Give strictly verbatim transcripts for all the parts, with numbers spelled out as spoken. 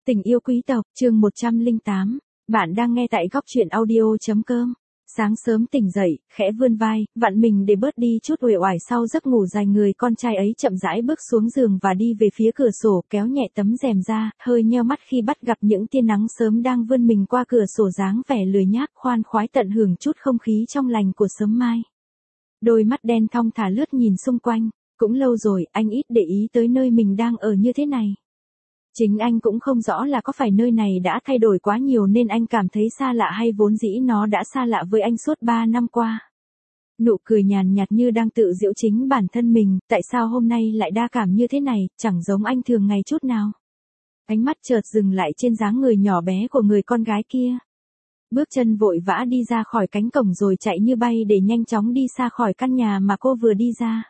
Tình yêu quý tộc, chương một trăm lẻ tám. Bạn đang nghe tại góc truyện audio.com. Sáng sớm tỉnh dậy, khẽ vươn vai, vặn mình để bớt đi chút uể oải sau giấc ngủ dài, người con trai ấy chậm rãi bước xuống giường và đi về phía cửa sổ, kéo nhẹ tấm rèm ra, hơi nheo mắt khi bắt gặp những tia nắng sớm đang vươn mình qua cửa sổ, dáng vẻ lười nhác khoan khoái tận hưởng chút không khí trong lành của sớm mai. Đôi mắt đen thong thả lướt nhìn xung quanh, cũng lâu rồi anh ít để ý tới nơi mình đang ở như thế này. Chính anh cũng không rõ là có phải nơi này đã thay đổi quá nhiều nên anh cảm thấy xa lạ, hay vốn dĩ nó đã xa lạ với anh suốt ba năm qua. Nụ cười nhàn nhạt như đang tự giễu chính bản thân mình, tại sao hôm nay lại đa cảm như thế này, chẳng giống anh thường ngày chút nào. Ánh mắt chợt dừng lại trên dáng người nhỏ bé của người con gái kia. Bước chân vội vã đi ra khỏi cánh cổng rồi chạy như bay để nhanh chóng đi xa khỏi căn nhà mà cô vừa đi ra.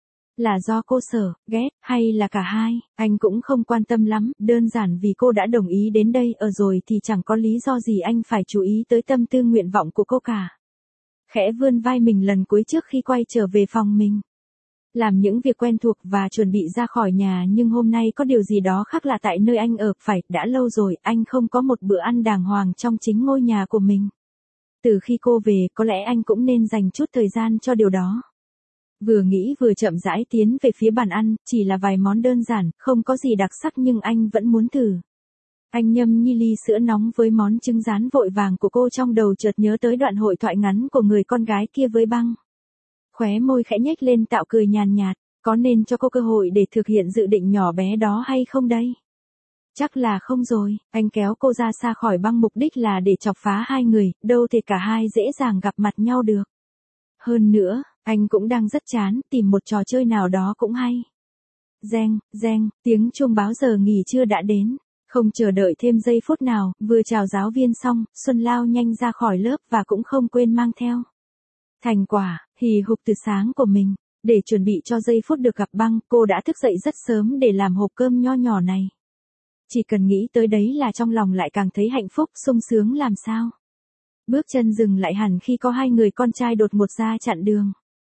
Là do cô sợ, ghét, hay là cả hai, anh cũng không quan tâm lắm, đơn giản vì cô đã đồng ý đến đây ở rồi thì chẳng có lý do gì anh phải chú ý tới tâm tư nguyện vọng của cô cả. Khẽ vươn vai mình lần cuối trước khi quay trở về phòng mình. Làm những việc quen thuộc và chuẩn bị ra khỏi nhà, nhưng hôm nay có điều gì đó khác lạ tại nơi anh ở, phải, đã lâu rồi anh không có một bữa ăn đàng hoàng trong chính ngôi nhà của mình. Từ khi cô về, có lẽ anh cũng nên dành chút thời gian cho điều đó. Vừa nghĩ vừa chậm rãi tiến về phía bàn ăn, chỉ là vài món đơn giản, không có gì đặc sắc nhưng anh vẫn muốn thử. Anh nhâm nhi ly sữa nóng với món trứng rán vội vàng của cô, trong đầu chợt nhớ tới đoạn hội thoại ngắn của người con gái kia với Băng. Khóe môi khẽ nhếch lên tạo cười nhàn nhạt, có nên cho cô cơ hội để thực hiện dự định nhỏ bé đó hay không đây? Chắc là không rồi, anh kéo cô ra xa khỏi Băng, mục đích là để chọc phá hai người, đâu thể cả hai dễ dàng gặp mặt nhau được. Hơn nữa, anh cũng đang rất chán, tìm một trò chơi nào đó cũng hay. Reng, reng, tiếng chuông báo giờ nghỉ trưa đã đến. Không chờ đợi thêm giây phút nào, vừa chào giáo viên xong, Xuân lao nhanh ra khỏi lớp và cũng không quên mang theo thành quả, hì hục từ sáng của mình. Để chuẩn bị cho giây phút được gặp Băng, cô đã thức dậy rất sớm để làm hộp cơm nho nhỏ này. Chỉ cần nghĩ tới đấy là trong lòng lại càng thấy hạnh phúc, sung sướng làm sao. Bước chân dừng lại hẳn khi có hai người con trai đột ngột ra chặn đường.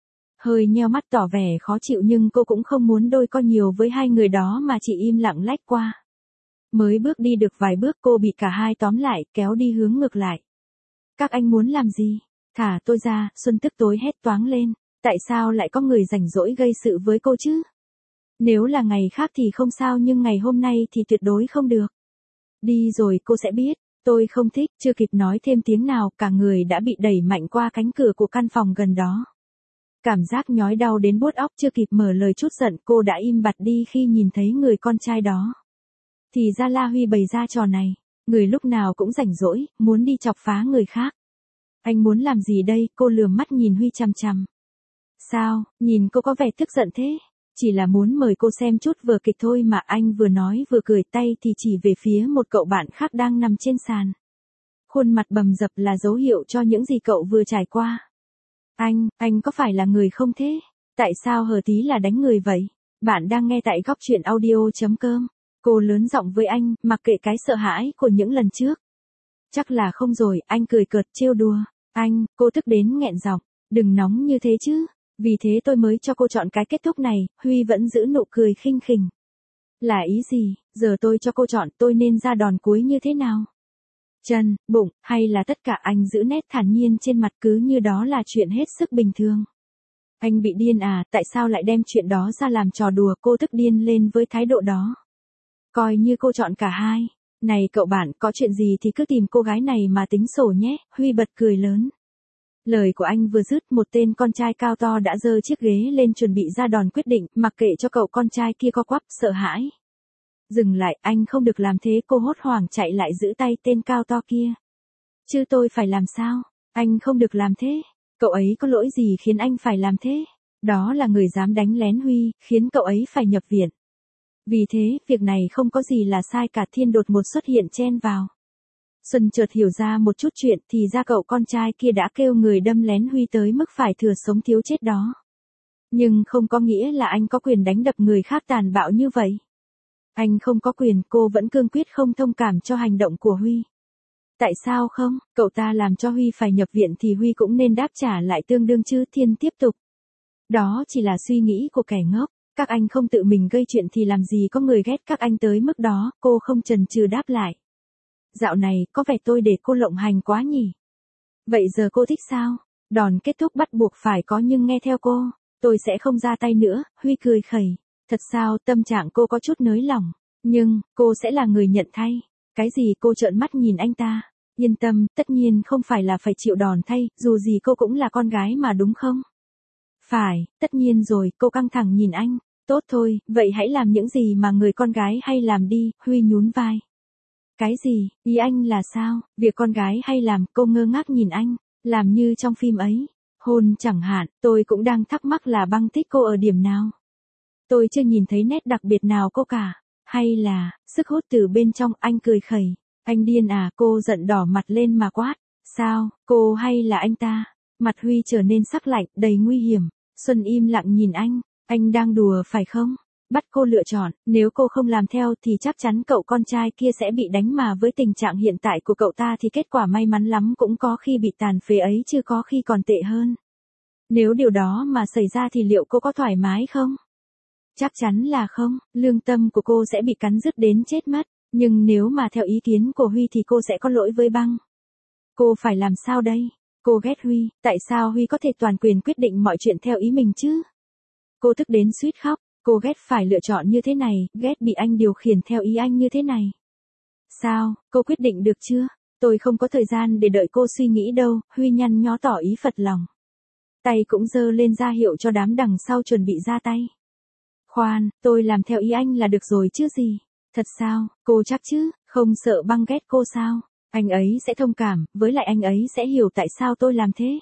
Hơi nheo mắt tỏ vẻ khó chịu nhưng cô cũng không muốn đôi co nhiều với hai người đó mà chỉ im lặng lách qua. Mới bước đi được vài bước cô bị cả hai tóm lại, kéo đi hướng ngược lại. Các anh muốn làm gì? Thả tôi ra, Xuân tức tối hét toáng lên. Tại sao lại có người rảnh rỗi gây sự với cô chứ? Nếu là ngày khác thì không sao nhưng ngày hôm nay thì tuyệt đối không được. Đi rồi cô sẽ biết. Tôi không thích, chưa kịp nói thêm tiếng nào, cả người đã bị đẩy mạnh qua cánh cửa của căn phòng gần đó. Cảm giác nhói đau đến buốt óc, chưa kịp mở lời chút giận, cô đã im bặt đi khi nhìn thấy người con trai đó. Thì ra La Huy bày ra trò này, người lúc nào cũng rảnh rỗi, muốn đi chọc phá người khác. Anh muốn làm gì đây? Cô lườm mắt nhìn Huy chằm chằm. Sao, nhìn cô có vẻ tức giận thế? Chỉ là muốn mời cô xem chút vở kịch thôi mà, anh vừa nói vừa cười, tay thì chỉ về phía một cậu bạn khác đang nằm trên sàn. Khuôn mặt bầm dập là dấu hiệu cho những gì cậu vừa trải qua. Anh, anh có phải là người không thế? Tại sao hờ tí là đánh người vậy? Bạn đang nghe tại góc truyện audio.com. Cô lớn giọng với anh, mặc kệ cái sợ hãi của những lần trước. Chắc là không rồi, anh cười cợt trêu đùa. Anh, cô tức đến nghẹn giọng, đừng nóng như thế chứ. Vì thế tôi mới cho cô chọn cái kết thúc này. Huy vẫn giữ nụ cười khinh khỉnh. Là ý gì? Giờ tôi cho cô chọn, tôi nên ra đòn cuối như thế nào? Chân, bụng, hay là tất cả? Anh giữ nét thản nhiên trên mặt, cứ như đó là chuyện hết sức bình thường. Anh bị điên à? Tại sao lại đem chuyện đó ra làm trò đùa? Cô tức điên lên với thái độ đó. Coi như cô chọn cả hai. Này cậu bạn, có chuyện gì thì cứ tìm cô gái này mà tính sổ nhé. Huy bật cười lớn. Lời của anh vừa dứt, một tên con trai cao to đã giơ chiếc ghế lên chuẩn bị ra đòn quyết định, mặc kệ cho cậu con trai kia co quắp, sợ hãi. Dừng lại, anh không được làm thế. Cô hốt hoảng chạy lại giữ tay tên cao to kia. Chứ tôi phải làm sao? Anh không được làm thế. Cậu ấy có lỗi gì khiến anh phải làm thế? Đó là người dám đánh lén Huy, khiến cậu ấy phải nhập viện. Vì thế, việc này không có gì là sai cả. Thiên đột ngột xuất hiện chen vào. Xuân chợt hiểu ra một chút chuyện, thì ra cậu con trai kia đã kêu người đâm lén Huy tới mức phải thừa sống thiếu chết đó. Nhưng không có nghĩa là anh có quyền đánh đập người khác tàn bạo như vậy. Anh không có quyền. Cô vẫn cương quyết không thông cảm cho hành động của Huy. Tại sao không? Cậu ta làm cho Huy phải nhập viện thì Huy cũng nên đáp trả lại tương đương chứ. Thiên tiếp tục. Đó chỉ là suy nghĩ của kẻ ngốc. Các anh không tự mình gây chuyện thì làm gì có người ghét các anh tới mức đó, cô không chần chừ đáp lại. Dạo này, có vẻ tôi để cô lộng hành quá nhỉ? Vậy giờ cô thích sao? Đòn kết thúc bắt buộc phải có nhưng nghe theo cô, tôi sẽ không ra tay nữa, Huy cười khẩy. Thật sao, tâm trạng cô có chút nới lỏng, nhưng, cô sẽ là người nhận thay. Cái gì cô trợn mắt nhìn anh ta? Yên tâm, tất nhiên không phải là phải chịu đòn thay, dù gì cô cũng là con gái mà đúng không? Phải, tất nhiên rồi, cô căng thẳng nhìn anh. Tốt thôi, vậy hãy làm những gì mà người con gái hay làm đi, Huy nhún vai. Cái gì, ý anh là sao, việc con gái hay làm, cô ngơ ngác nhìn anh, làm như trong phim ấy. Hôn chẳng hạn, tôi cũng đang thắc mắc là Băng thích cô ở điểm nào. Tôi chưa nhìn thấy nét đặc biệt nào cô cả, hay là, sức hút từ bên trong, anh cười khẩy. Anh điên à, cô giận đỏ mặt lên mà quát. Sao, cô hay là anh ta? Mặt Huy trở nên sắc lạnh, đầy nguy hiểm. Xuân im lặng nhìn anh, anh đang đùa phải không? Bắt cô lựa chọn, nếu cô không làm theo thì chắc chắn cậu con trai kia sẽ bị đánh, mà với tình trạng hiện tại của cậu ta thì kết quả may mắn lắm cũng có khi bị tàn phế ấy chứ có khi còn tệ hơn. Nếu điều đó mà xảy ra thì liệu cô có thoải mái không? Chắc chắn là không, lương tâm của cô sẽ bị cắn rứt đến chết mất, nhưng nếu mà theo ý kiến của Huy thì cô sẽ có lỗi với Băng. Cô phải làm sao đây? Cô ghét Huy, tại sao Huy có thể toàn quyền quyết định mọi chuyện theo ý mình chứ? Cô tức đến suýt khóc, cô ghét phải lựa chọn như thế này, ghét bị anh điều khiển theo ý anh như thế này. Sao, cô quyết định được chưa? Tôi không có thời gian để đợi cô suy nghĩ đâu, Huy nhăn nhó tỏ ý phật lòng. Tay cũng giơ lên ra hiệu cho đám đằng sau chuẩn bị ra tay. Khoan, tôi làm theo ý anh là được rồi chứ gì? Thật sao, cô chắc chứ, không sợ Băng ghét cô sao? Anh ấy sẽ thông cảm, với lại anh ấy sẽ hiểu tại sao tôi làm thế.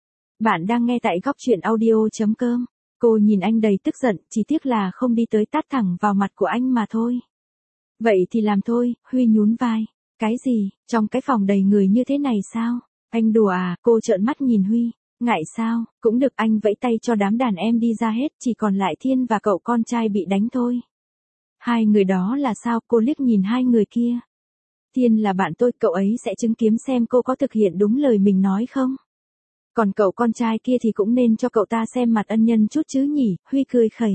Bạn đang nghe tại góc truyện audio.com. Cô nhìn anh đầy tức giận, chỉ tiếc là không đi tới tát thẳng vào mặt của anh mà thôi. Vậy thì làm thôi, Huy nhún vai. Cái gì, trong cái phòng đầy người như thế này sao? Anh đùa à, cô trợn mắt nhìn Huy. Ngại sao, cũng được, anh vẫy tay cho đám đàn em đi ra hết, chỉ còn lại Thiên và cậu con trai bị đánh thôi. Hai người đó là sao, cô liếc nhìn hai người kia. Thiên là bạn tôi, cậu ấy sẽ chứng kiến xem cô có thực hiện đúng lời mình nói không. Còn cậu con trai kia thì cũng nên cho cậu ta xem mặt ân nhân chút chứ nhỉ, Huy cười khẩy.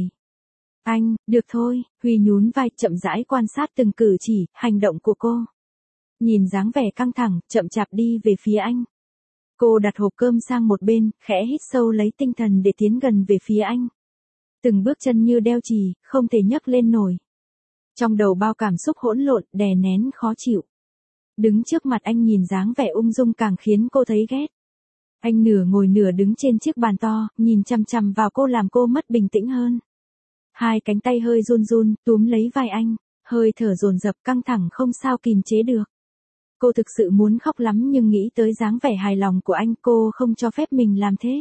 Anh, được thôi, Huy nhún vai chậm rãi quan sát từng cử chỉ, hành động của cô. Nhìn dáng vẻ căng thẳng, chậm chạp đi về phía anh. Cô đặt hộp cơm sang một bên, khẽ hít sâu lấy tinh thần để tiến gần về phía anh. Từng bước chân như đeo chì, không thể nhấc lên nổi. Trong đầu bao cảm xúc hỗn lộn, đè nén khó chịu. Đứng trước mặt anh nhìn dáng vẻ ung dung càng khiến cô thấy ghét. Anh nửa ngồi nửa đứng trên chiếc bàn to, nhìn chằm chằm vào cô làm cô mất bình tĩnh hơn. Hai cánh tay hơi run run, túm lấy vai anh, hơi thở dồn dập căng thẳng không sao kìm chế được. Cô thực sự muốn khóc lắm nhưng nghĩ tới dáng vẻ hài lòng của anh cô không cho phép mình làm thế.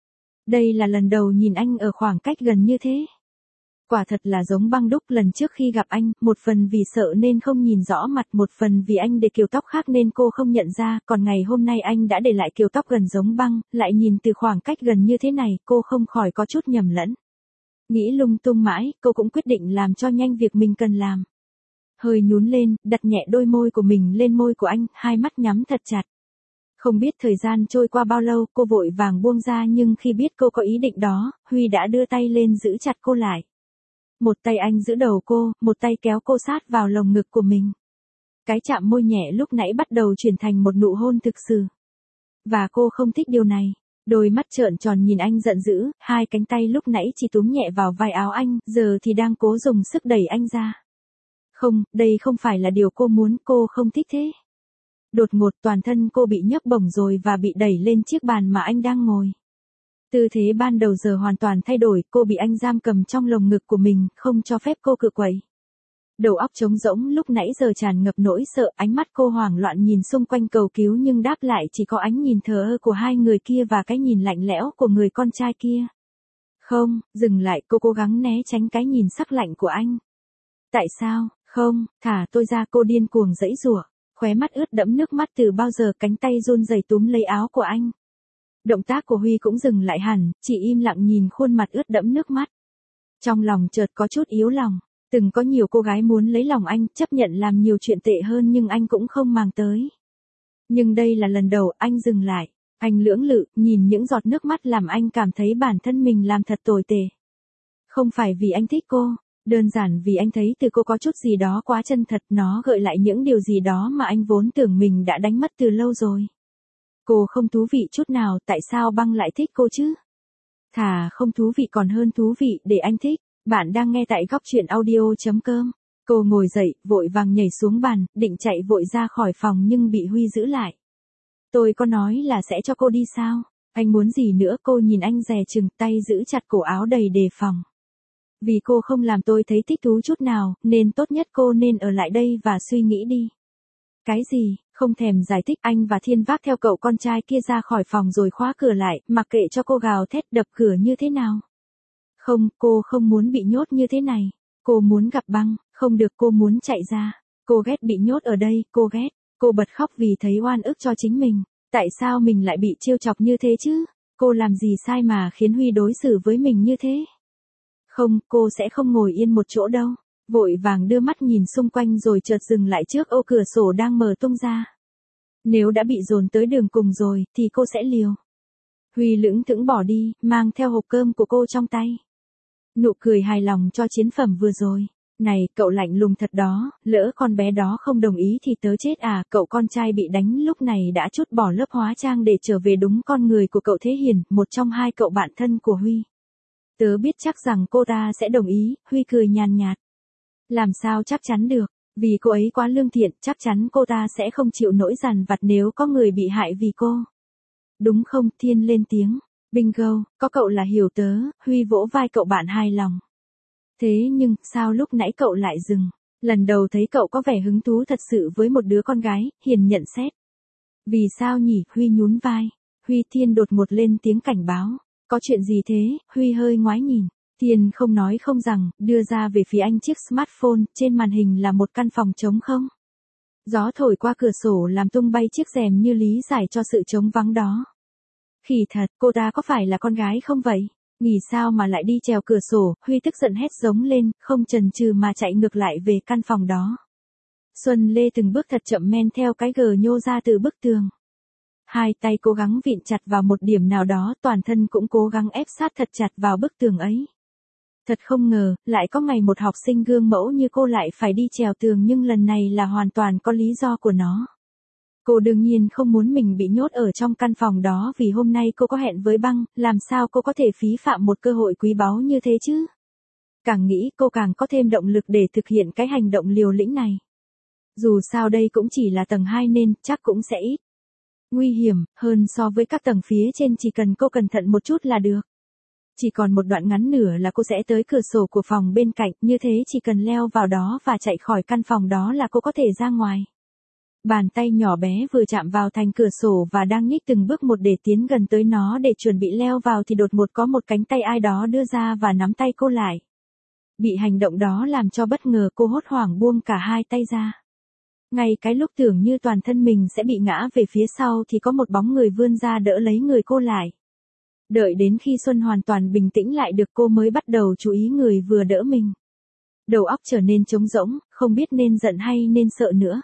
Đây là lần đầu nhìn anh ở khoảng cách gần như thế. Quả thật là giống Băng đúc lần trước khi gặp anh, một phần vì sợ nên không nhìn rõ mặt, một phần vì anh để kiểu tóc khác nên cô không nhận ra, còn ngày hôm nay anh đã để lại kiểu tóc gần giống Băng, lại nhìn từ khoảng cách gần như thế này, cô không khỏi có chút nhầm lẫn. Nghĩ lung tung mãi, cô cũng quyết định làm cho nhanh việc mình cần làm. Hơi nhún lên, đặt nhẹ đôi môi của mình lên môi của anh, hai mắt nhắm thật chặt. Không biết thời gian trôi qua bao lâu, cô vội vàng buông ra nhưng khi biết cô có ý định đó, Huy đã đưa tay lên giữ chặt cô lại. Một tay anh giữ đầu cô, một tay kéo cô sát vào lồng ngực của mình. Cái chạm môi nhẹ lúc nãy bắt đầu chuyển thành một nụ hôn thực sự. Và cô không thích điều này. Đôi mắt trợn tròn nhìn anh giận dữ, hai cánh tay lúc nãy chỉ túm nhẹ vào vai áo anh, giờ thì đang cố dùng sức đẩy anh ra. Không, đây không phải là điều cô muốn, cô không thích thế. Đột ngột toàn thân cô bị nhấc bổng rồi và bị đẩy lên chiếc bàn mà anh đang ngồi. Tư thế ban đầu giờ hoàn toàn thay đổi, cô bị anh giam cầm trong lồng ngực của mình, không cho phép cô cự quậy. Đầu óc trống rỗng lúc nãy giờ tràn ngập nỗi sợ, ánh mắt cô hoảng loạn nhìn xung quanh cầu cứu nhưng đáp lại chỉ có ánh nhìn thờ ơ của hai người kia và cái nhìn lạnh lẽo của người con trai kia. Không, dừng lại, cô cố gắng né tránh cái nhìn sắc lạnh của anh. Tại sao, không, thả tôi ra, cô điên cuồng giãy giụa, khóe mắt ướt đẫm nước mắt từ bao giờ, cánh tay run rẩy túm lấy áo của anh. Động tác của Huy cũng dừng lại hẳn, chỉ im lặng nhìn khuôn mặt ướt đẫm nước mắt. Trong lòng chợt có chút yếu lòng, từng có nhiều cô gái muốn lấy lòng anh, chấp nhận làm nhiều chuyện tệ hơn nhưng anh cũng không màng tới. Nhưng đây là lần đầu anh dừng lại, anh lưỡng lự, nhìn những giọt nước mắt làm anh cảm thấy bản thân mình làm thật tồi tệ. Không phải vì anh thích cô, đơn giản vì anh thấy từ cô có chút gì đó quá chân thật, nó gợi lại những điều gì đó mà anh vốn tưởng mình đã đánh mất từ lâu rồi. Cô không thú vị chút nào, tại sao băng lại thích cô chứ? Thà không thú vị còn hơn thú vị để anh thích. Bạn đang nghe tại góc chuyện audio.com. Cô ngồi dậy, vội vàng nhảy xuống bàn, định chạy vội ra khỏi phòng nhưng bị Huy giữ lại. Tôi có nói là sẽ cho cô đi sao? Anh muốn gì nữa? Cô nhìn anh dè chừng, tay giữ chặt cổ áo đầy đề phòng. Vì cô không làm tôi thấy thích thú chút nào, nên tốt nhất cô nên ở lại đây và suy nghĩ đi. Cái gì? Không thèm giải thích, anh và Thiên vác theo cậu con trai kia ra khỏi phòng rồi khóa cửa lại, mặc kệ cho cô gào thét đập cửa như thế nào. Không, cô không muốn bị nhốt như thế này. Cô muốn gặp băng, không được, cô muốn chạy ra. Cô ghét bị nhốt ở đây, cô ghét. Cô bật khóc vì thấy oan ức cho chính mình. Tại sao mình lại bị trêu chọc như thế chứ? Cô làm gì sai mà khiến Huy đối xử với mình như thế? Không, cô sẽ không ngồi yên một chỗ đâu. Vội vàng đưa mắt nhìn xung quanh rồi chợt dừng lại trước ô cửa sổ đang mở tung ra. Nếu đã bị dồn tới đường cùng rồi, thì cô sẽ liều. Huy lững thững bỏ đi, mang theo hộp cơm của cô trong tay. Nụ cười hài lòng cho chiến phẩm vừa rồi. Này, cậu lạnh lùng thật đó, lỡ con bé đó không đồng ý thì tớ chết à. Cậu con trai bị đánh lúc này đã trút bỏ lớp hóa trang để trở về đúng con người của cậu Thế Hiền, một trong hai cậu bạn thân của Huy. Tớ biết chắc rằng cô ta sẽ đồng ý. Huy cười nhàn nhạt. Làm sao chắc chắn được, vì cô ấy quá lương thiện, chắc chắn cô ta sẽ không chịu nỗi dằn vặt nếu có người bị hại vì cô. Đúng không? Thiên lên tiếng. Bingo, có cậu là hiểu tớ. Huy vỗ vai cậu bạn hài lòng. Thế nhưng, sao lúc nãy cậu lại dừng? Lần đầu thấy cậu có vẻ hứng thú thật sự với một đứa con gái, Hiền nhận xét. Vì sao nhỉ? Huy nhún vai. Huy Thiên đột ngột lên tiếng cảnh báo. Có chuyện gì thế? Huy hơi ngoái nhìn. Thiên không nói không rằng, đưa ra về phía anh chiếc smartphone, trên màn hình là một căn phòng trống không. Gió thổi qua cửa sổ làm tung bay chiếc rèm như lý giải cho sự trống vắng đó. Khỉ thật, cô ta có phải là con gái không vậy? Nghỉ sao mà lại đi trèo cửa sổ? Huy tức giận hét giống lên, không chần chừ mà chạy ngược lại về căn phòng đó. Xuân Lê từng bước thật chậm men theo cái gờ nhô ra từ bức tường. Hai tay cố gắng vịn chặt vào một điểm nào đó, toàn thân cũng cố gắng ép sát thật chặt vào bức tường ấy. Thật không ngờ, lại có ngày một học sinh gương mẫu như cô lại phải đi trèo tường, nhưng lần này là hoàn toàn có lý do của nó. Cô đương nhiên không muốn mình bị nhốt ở trong căn phòng đó vì hôm nay cô có hẹn với băng, làm sao cô có thể phí phạm một cơ hội quý báu như thế chứ? Càng nghĩ cô càng có thêm động lực để thực hiện cái hành động liều lĩnh này. Dù sao đây cũng chỉ là tầng hai nên chắc cũng sẽ ít nguy hiểm hơn so với các tầng phía trên, chỉ cần cô cẩn thận một chút là được. Chỉ còn một đoạn ngắn nữa là cô sẽ tới cửa sổ của phòng bên cạnh, như thế chỉ cần leo vào đó và chạy khỏi căn phòng đó là cô có thể ra ngoài. Bàn tay nhỏ bé vừa chạm vào thành cửa sổ và đang nhích từng bước một để tiến gần tới nó để chuẩn bị leo vào thì đột ngột có một cánh tay ai đó đưa ra và nắm tay cô lại. Bị hành động đó làm cho bất ngờ, cô hốt hoảng buông cả hai tay ra. Ngay cái lúc tưởng như toàn thân mình sẽ bị ngã về phía sau thì có một bóng người vươn ra đỡ lấy người cô lại. Đợi đến khi Xuân hoàn toàn bình tĩnh lại được, cô mới bắt đầu chú ý người vừa đỡ mình. Đầu óc trở nên trống rỗng, không biết nên giận hay nên sợ nữa.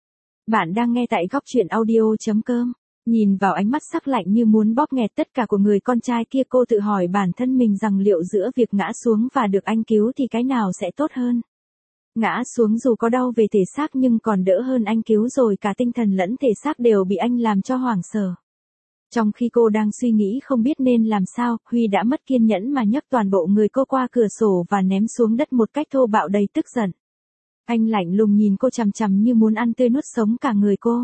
Bạn đang nghe tại góc chuyện audio.com. Nhìn vào ánh mắt sắc lạnh như muốn bóp nghẹt tất cả của người con trai kia, cô tự hỏi bản thân mình rằng liệu giữa việc ngã xuống và được anh cứu thì cái nào sẽ tốt hơn. Ngã xuống dù có đau về thể xác nhưng còn đỡ hơn anh cứu rồi cả tinh thần lẫn thể xác đều bị anh làm cho hoảng sợ. Trong khi cô đang suy nghĩ không biết nên làm sao, Huy đã mất kiên nhẫn mà nhấc toàn bộ người cô qua cửa sổ và ném xuống đất một cách thô bạo đầy tức giận. Anh lạnh lùng nhìn cô chằm chằm như muốn ăn tươi nuốt sống cả người cô.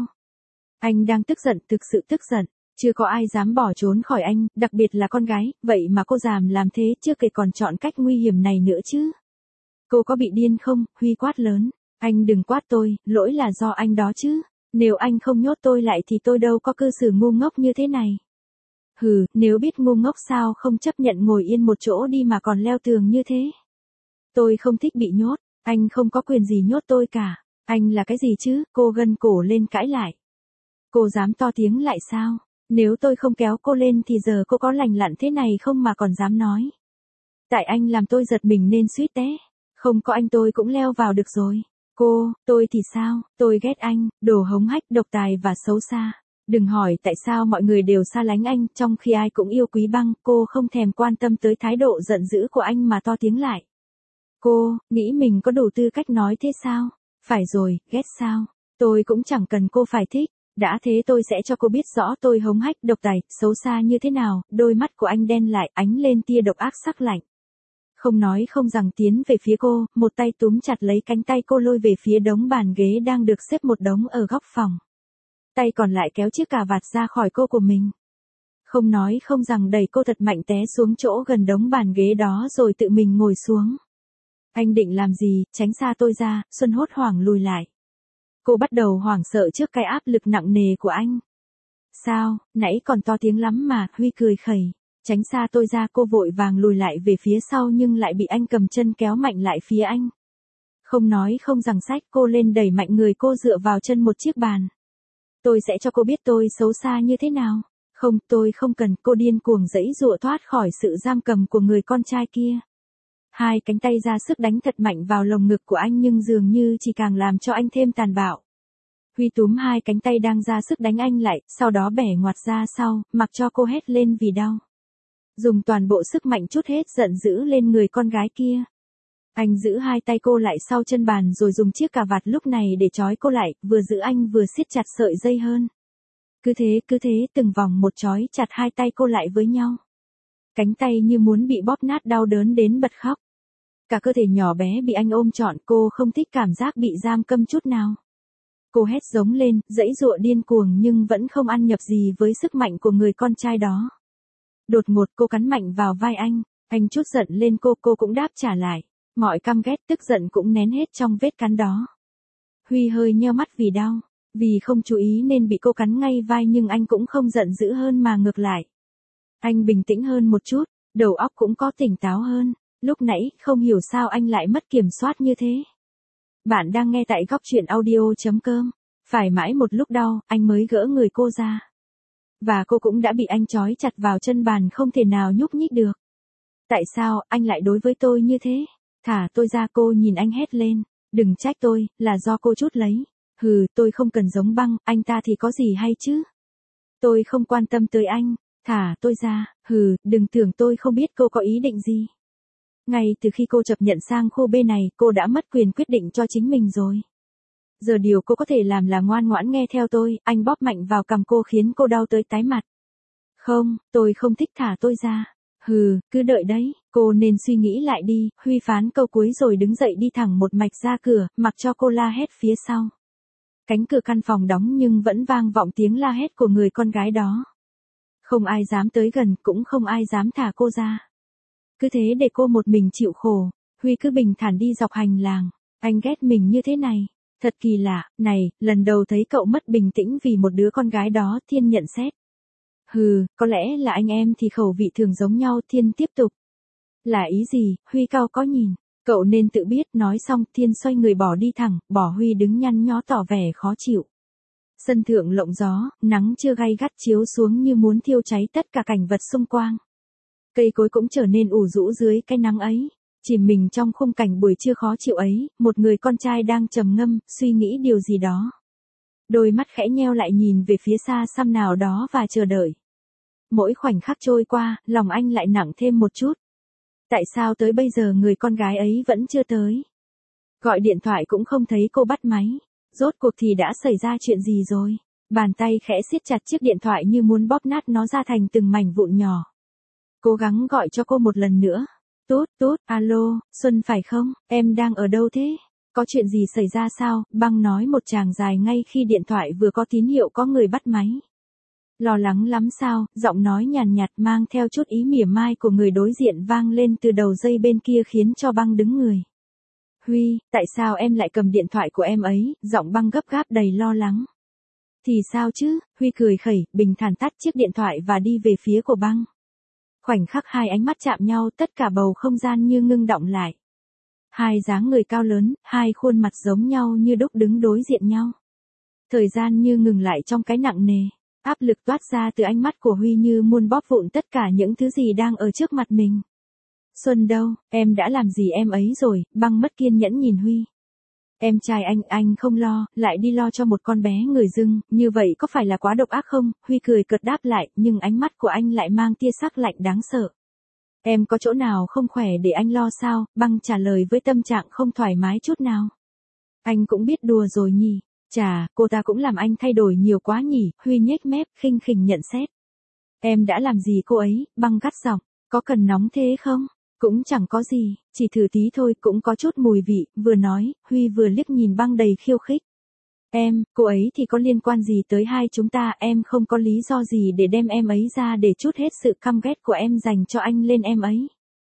Anh đang tức giận, thực sự tức giận. Chưa có ai dám bỏ trốn khỏi anh, đặc biệt là con gái, vậy mà cô dám làm thế, chưa kể còn chọn cách nguy hiểm này nữa chứ. Cô có bị điên không? Huy quát lớn. Anh đừng quát tôi, lỗi là do anh đó chứ. Nếu anh không nhốt tôi lại thì tôi đâu có cư xử ngu ngốc như thế này. Hừ, nếu biết ngu ngốc sao không chấp nhận ngồi yên một chỗ đi mà còn leo tường như thế. Tôi không thích bị nhốt, anh không có quyền gì nhốt tôi cả. Anh là cái gì chứ? Cô gân cổ lên cãi lại. Cô dám to tiếng lại sao? Nếu tôi không kéo cô lên thì giờ cô có lành lặn thế này không mà còn dám nói. Tại anh làm tôi giật mình nên suýt té. Không có anh tôi cũng leo vào được rồi. Cô, tôi thì sao? Tôi ghét anh, đồ hống hách, độc tài và xấu xa. Đừng hỏi tại sao mọi người đều xa lánh anh, trong khi ai cũng yêu quý Băng, cô không thèm quan tâm tới thái độ giận dữ của anh mà to tiếng lại. Cô, nghĩ mình có đủ tư cách nói thế sao? Phải rồi, ghét sao? Tôi cũng chẳng cần cô phải thích. Đã thế tôi sẽ cho cô biết rõ tôi hống hách, độc tài, xấu xa như thế nào. Đôi mắt của anh đen lại, ánh lên tia độc ác sắc lạnh. Không nói không rằng tiến về phía cô, một tay túm chặt lấy cánh tay cô lôi về phía đống bàn ghế đang được xếp một đống ở góc phòng. Tay còn lại kéo chiếc cà vạt ra khỏi cô của mình. Không nói không rằng đẩy cô thật mạnh té xuống chỗ gần đống bàn ghế đó rồi tự mình ngồi xuống. Anh định làm gì, tránh xa tôi ra, Xuân hốt hoảng lùi lại. Cô bắt đầu hoảng sợ trước cái áp lực nặng nề của anh. Sao, nãy còn to tiếng lắm mà, Huy cười khẩy. Tránh xa tôi ra, cô vội vàng lùi lại về phía sau nhưng lại bị anh cầm chân kéo mạnh lại phía anh. Không nói không rằng xách cô lên đẩy mạnh người cô dựa vào chân một chiếc bàn. Tôi sẽ cho cô biết tôi xấu xa như thế nào. Không, tôi không cần, cô điên cuồng giãy giụa thoát khỏi sự giam cầm của người con trai kia. Hai cánh tay ra sức đánh thật mạnh vào lồng ngực của anh nhưng dường như chỉ càng làm cho anh thêm tàn bạo. Huy túm hai cánh tay đang ra sức đánh anh lại, sau đó bẻ ngoặt ra sau, mặc cho cô hét lên vì đau. Dùng toàn bộ sức mạnh trút hết giận dữ lên người con gái kia. Anh giữ hai tay cô lại sau chân bàn rồi dùng chiếc cà vạt lúc này để trói cô lại, vừa giữ anh vừa siết chặt sợi dây hơn. Cứ thế cứ thế từng vòng một trói chặt hai tay cô lại với nhau. Cánh tay như muốn bị bóp nát đau đớn đến bật khóc. Cả cơ thể nhỏ bé bị anh ôm trọn, cô không thích cảm giác bị giam câm chút nào. Cô hét giống lên, giãy giụa điên cuồng nhưng vẫn không ăn nhập gì với sức mạnh của người con trai đó. Đột ngột cô cắn mạnh vào vai anh, anh trút giận lên cô, cô cũng đáp trả lại. Mọi căm ghét tức giận cũng nén hết trong vết cắn đó. Huy hơi nheo mắt vì đau, vì không chú ý nên bị cô cắn ngay vai nhưng anh cũng không giận dữ hơn mà ngược lại. Anh bình tĩnh hơn một chút, đầu óc cũng có tỉnh táo hơn, lúc nãy không hiểu sao anh lại mất kiểm soát như thế. Bạn đang nghe tại góc truyện audio.com, phải mãi một lúc đau, anh mới gỡ người cô ra. Và cô cũng đã bị anh trói chặt vào chân bàn không thể nào nhúc nhích được. Tại sao anh lại đối với tôi như thế? Thả tôi ra, cô nhìn anh hét lên. Đừng trách tôi, là do cô chút lấy. Hừ, tôi không cần giống Băng, anh ta thì có gì hay chứ? Tôi không quan tâm tới anh. Thả tôi ra, hừ, đừng tưởng tôi không biết cô có ý định gì. Ngay từ khi cô chấp nhận sang khu B này, cô đã mất quyền quyết định cho chính mình rồi. Giờ điều cô có thể làm là ngoan ngoãn nghe theo tôi, anh bóp mạnh vào cằm cô khiến cô đau tới tái mặt. Không, tôi không thích, thả tôi ra. Hừ, cứ đợi đấy, cô nên suy nghĩ lại đi, Huy phán câu cuối rồi đứng dậy đi thẳng một mạch ra cửa, mặc cho cô la hét phía sau. Cánh cửa căn phòng đóng nhưng vẫn vang vọng tiếng la hét của người con gái đó. Không ai dám tới gần, cũng không ai dám thả cô ra. Cứ thế để cô một mình chịu khổ, Huy cứ bình thản đi dọc hành lang. Anh ghét mình như thế này, thật kỳ lạ, này, lần đầu thấy cậu mất bình tĩnh vì một đứa con gái đó, Thiên nhận xét. Hừ, có lẽ là anh em thì khẩu vị thường giống nhau, Thiên tiếp tục. Là ý gì, Huy cau có nhìn, cậu nên tự biết, nói xong Thiên xoay người bỏ đi thẳng, bỏ Huy đứng nhăn nhó tỏ vẻ khó chịu. Sân thượng lộng gió, nắng chưa gay gắt chiếu xuống như muốn thiêu cháy tất cả cảnh vật xung quanh. Cây cối cũng trở nên ủ rũ dưới cái nắng ấy. Chìm mình trong khung cảnh buổi trưa khó chịu ấy, một người con trai đang trầm ngâm, suy nghĩ điều gì đó. Đôi mắt khẽ nheo lại nhìn về phía xa xăm nào đó và chờ đợi. Mỗi khoảnh khắc trôi qua, lòng anh lại nặng thêm một chút. Tại sao tới bây giờ người con gái ấy vẫn chưa tới? Gọi điện thoại cũng không thấy cô bắt máy. Rốt cuộc thì đã xảy ra chuyện gì rồi? Bàn tay khẽ siết chặt chiếc điện thoại như muốn bóp nát nó ra thành từng mảnh vụn nhỏ. Cố gắng gọi cho cô một lần nữa. Tút tút, alo, Xuân phải không? Em đang ở đâu thế? Có chuyện gì xảy ra sao? Băng nói một tràng dài ngay khi điện thoại vừa có tín hiệu có người bắt máy. Lo lắng lắm sao? Giọng nói nhàn nhạt mang theo chút ý mỉa mai của người đối diện vang lên từ đầu dây bên kia khiến cho Băng đứng người. Huy, tại sao em lại cầm điện thoại của em ấy? Giọng Băng gấp gáp đầy lo lắng. Thì sao chứ? Huy cười khẩy, bình thản tắt chiếc điện thoại và đi về phía của Băng. Khoảnh khắc hai ánh mắt chạm nhau, tất cả bầu không gian như ngưng đọng lại. Hai dáng người cao lớn, hai khuôn mặt giống nhau như đúc đứng đối diện nhau. Thời gian như ngừng lại trong cái nặng nề, áp lực toát ra từ ánh mắt của Huy như muốn bóp vụn tất cả những thứ gì đang ở trước mặt mình. Xuân đâu, em đã làm gì em ấy rồi? Băng mất kiên nhẫn nhìn Huy. Em trai anh, anh không lo, lại đi lo cho một con bé người dưng, như vậy có phải là quá độc ác không? Huy cười cợt đáp lại, nhưng ánh mắt của anh lại mang tia sắc lạnh đáng sợ. Em có chỗ nào không khỏe để anh lo sao? Băng trả lời với tâm trạng không thoải mái chút nào. Anh cũng biết đùa rồi nhỉ. Chà, cô ta cũng làm anh thay đổi nhiều quá nhỉ. Huy nhếch mép, khinh khỉnh nhận xét. Em đã làm gì cô ấy? Băng gắt giọng. Có cần nóng thế không? Cũng chẳng có gì, chỉ thử tí thôi, cũng có chút mùi vị. Vừa nói, Huy vừa liếc nhìn Băng đầy khiêu khích. Em, cô ấy thì có liên quan gì tới hai chúng ta? Em không có lý do gì để đem em ấy ra để trút hết sự căm ghét của em dành cho anh lên em ấy.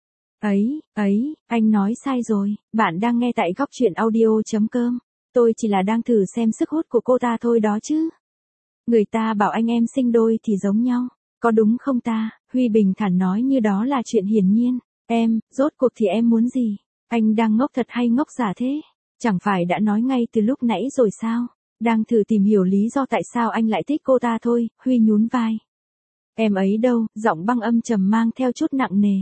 Ấy, ấy, anh nói sai rồi. Bạn đang nghe tại góc truyện audio chấm com. Tôi chỉ là đang thử xem sức hút của cô ta thôi đó chứ. Người ta bảo anh em sinh đôi thì giống nhau. Có đúng không ta? Huy bình thản nói như đó là chuyện hiển nhiên. Em, rốt cuộc thì em muốn gì? Anh đang ngốc thật hay ngốc giả thế? Chẳng phải đã nói ngay từ lúc nãy rồi sao? Đang thử tìm hiểu lý do tại sao anh lại thích cô ta thôi. Huy nhún vai. Em ấy đâu? Giọng Băng âm trầm mang theo chút nặng nề.